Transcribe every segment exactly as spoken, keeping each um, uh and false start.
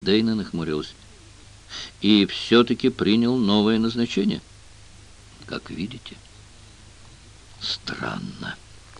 Дейна нахмурилась. И все-таки принял новое назначение. Как видите. Странно.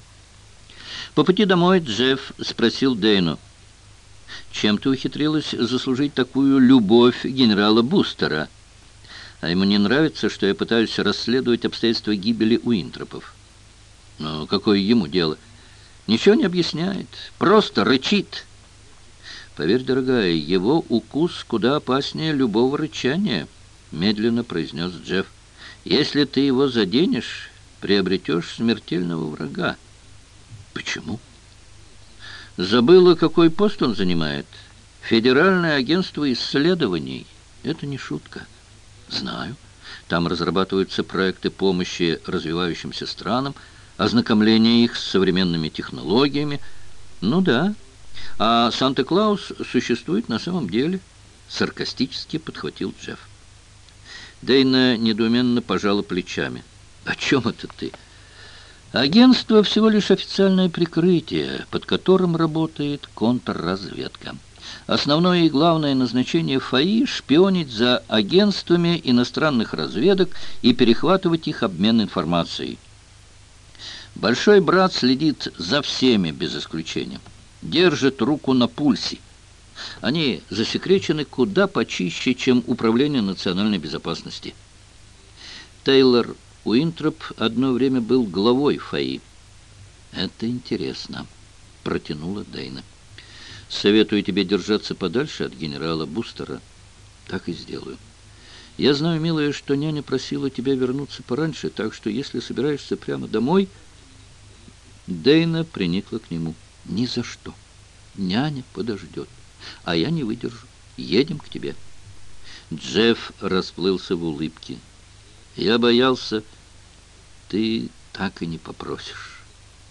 По пути домой Джефф спросил Дейну: «Чем ты ухитрилась заслужить такую любовь генерала Бустера?» А ему не нравится, что я пытаюсь расследовать обстоятельства гибели Уинтропов. Но какое ему дело? Ничего не объясняет, просто рычит. Поверь, дорогая, его укус куда опаснее любого рычания, медленно произнес Джефф. Если ты его заденешь, приобретешь смертельного врага. Почему? Забыла, какой пост он занимает? Федеральное агентство исследований. Это не шутка. Знаю. Там разрабатываются проекты помощи развивающимся странам, ознакомление их с современными технологиями. Ну да. А Санта-Клаус существует на самом деле. Саркастически подхватил Джефф. Дейна недоуменно пожала плечами. О чем это ты? Агентство всего лишь официальное прикрытие, под которым работает контрразведка. Основное и главное назначение ФАИ — шпионить за агентствами иностранных разведок и перехватывать их обмен информацией. Большой брат следит за всеми без исключения, держит руку на пульсе. Они засекречены куда почище, чем Управление национальной безопасности. Тейлор Уинтроп одно время был главой ФАИ. «Это интересно», — протянула Дейна. «Советую тебе держаться подальше от генерала Бустера». «Так и сделаю. Я знаю, милая, что няня просила тебя вернуться пораньше, так что если собираешься прямо домой...» Дейна приникла к нему. «Ни за что. Няня подождет. А я не выдержу. Едем к тебе». Джефф расплылся в улыбке. «Я боялся, ты так и не попросишь».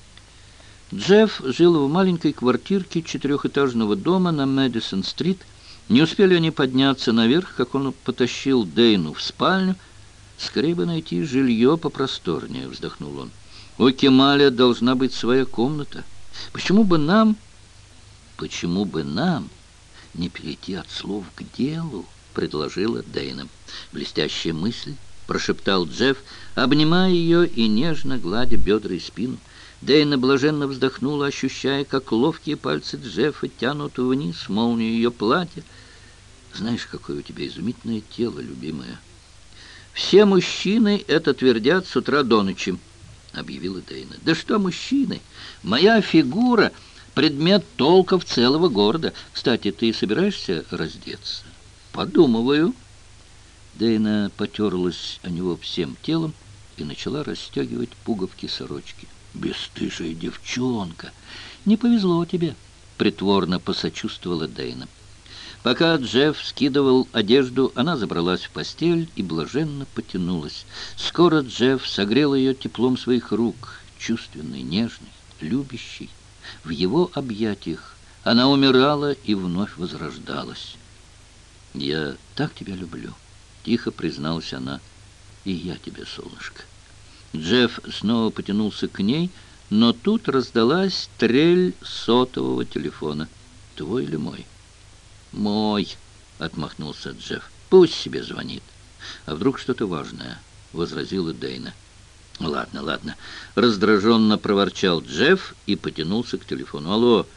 Джефф жил в маленькой квартирке четырехэтажного дома на Мэдисон-стрит. Не успели они подняться наверх, как он потащил Дейну в спальню. «Скорее бы найти жилье попросторнее», — вздохнул он. «У Кемаля должна быть своя комната. Почему бы нам... Почему бы нам не перейти от слов к делу?» — предложила Дейна. «Блестящая мысль», — прошептал Джефф, обнимая ее и нежно гладя бедра и спину. Дейна блаженно вздохнула, ощущая, как ловкие пальцы Джеффа тянут вниз молнию ее платья. «Знаешь, какое у тебя изумительное тело, любимая». «Все мужчины это твердят с утра до ночи», — объявила Дейна. «Да что мужчины? Моя фигура — предмет толков целого города. Кстати, ты собираешься раздеться?» «Подумываю». Дейна потерлась о него всем телом и начала расстегивать пуговки сорочки. «Бесстыжая девчонка! Не повезло тебе!» — притворно посочувствовала Дейна. Пока Джефф скидывал одежду, она забралась в постель и блаженно потянулась. Скоро Джефф согрел ее теплом своих рук, чувственный, нежный, любящий. В его объятиях она умирала и вновь возрождалась. «Я так тебя люблю», — тихо призналась она. «И я тебя, солнышко». Джефф снова потянулся к ней, но тут раздалась трель сотового телефона. «Твой или мой?» «Мой», — отмахнулся Джефф. «Пусть себе звонит». «А вдруг что-то важное?» — возразила Дейна. «Ладно, ладно», — раздраженно проворчал Джефф и потянулся к телефону. «Алло».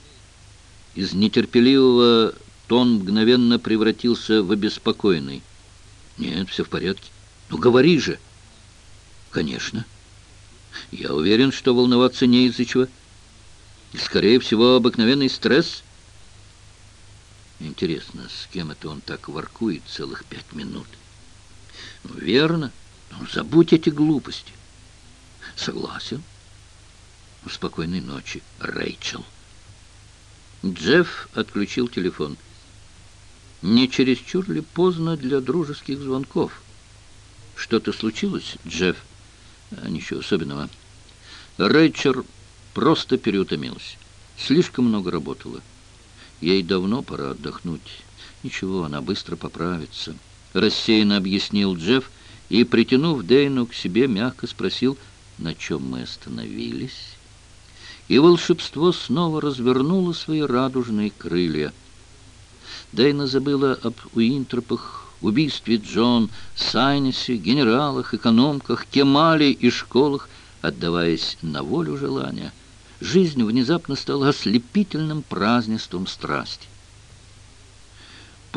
Из нетерпеливого тон мгновенно превратился в обеспокоенный. «Нет, все в порядке». «Ну, говори же». «Конечно. Я уверен, что волноваться не из-за чего. Скорее всего, обыкновенный стресс». «Интересно, с кем это он так воркует целых пять минут?» «Ну, верно. Ну, забудь эти глупости». «Согласен». Ну, спокойной ночи, Рэйчел». Джефф отключил телефон. Не чересчур ли поздно для дружеских звонков? «Что-то случилось, Джефф?» А, «Ничего особенного». Рэйчел просто переутомилась. Слишком много работала. Ей давно пора отдохнуть. Ничего, она быстро поправится. Рассеянно объяснил Джефф и, притянув Дейну к себе, мягко спросил, на чем мы остановились. И волшебство снова развернуло свои радужные крылья. Дейна забыла об Уинтропах, убийстве Джон Сайнесе, генералах, экономках, Кемале и школах, отдаваясь на волю желания. Жизнь внезапно стала ослепительным празднеством страсти.